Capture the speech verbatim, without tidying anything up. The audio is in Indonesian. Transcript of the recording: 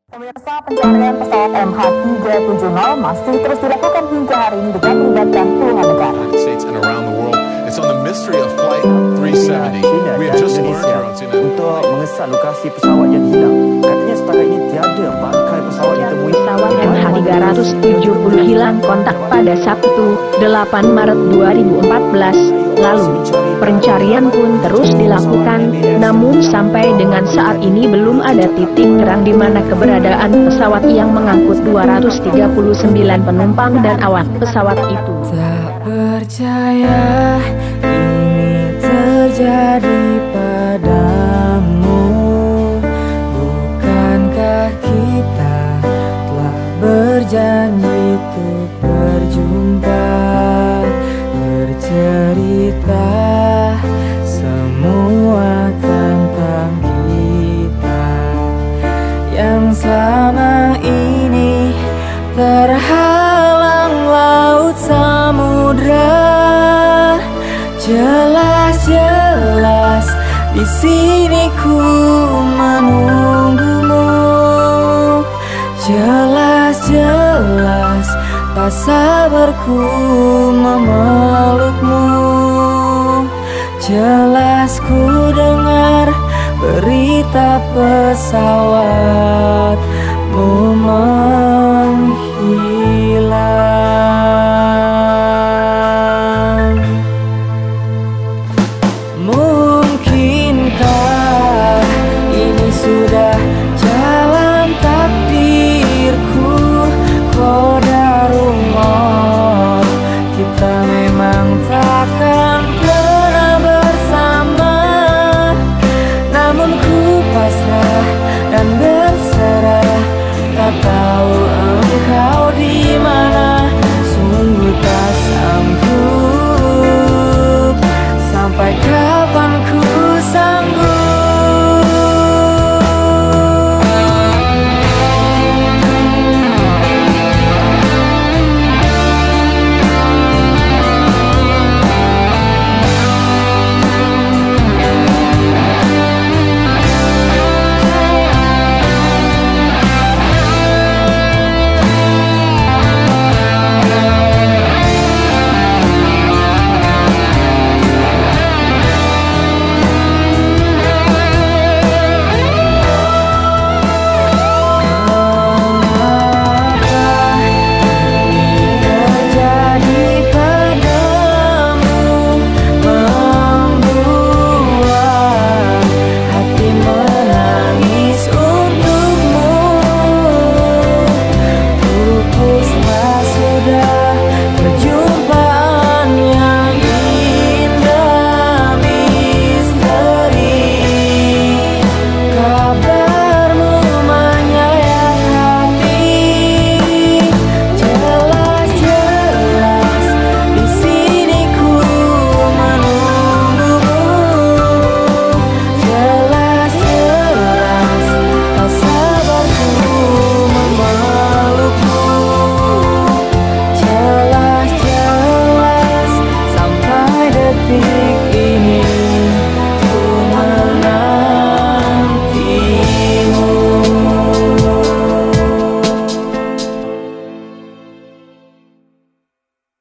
Pemirsa, pencarian pesawat M H tiga tujuh nol masih terus dilakukan hingga hari ini dengan melibatkan puluhan negara. It's on the mystery of flight three seventy. We have just learned here on C N N untuk mengesat lokasi pesawat yang hilang. Katanya setakat ini tiada bangkai pesawat ditemui. Pesawat M H tiga tujuh nol hilang kontak pada Sabtu, delapan Maret dua ribu empat belas lalu. Pencarian pun terus dilakukan, namun sampai dengan saat ini belum ada titik terang di mana keberadaan pesawat yang mengangkut dua ratus tiga puluh sembilan penumpang dan awak pesawat itu. Tak percaya ini terjadi padamu. Bukankah kita telah berjanji untuk berjumpa, bercerita semua tentang kita yang selama ini terhalang laut samudra. Jelas-jelas di sini ku menunggumu. Jelas-jelas tak sabarku memelukmu. Jelas ku dengar berita pesawat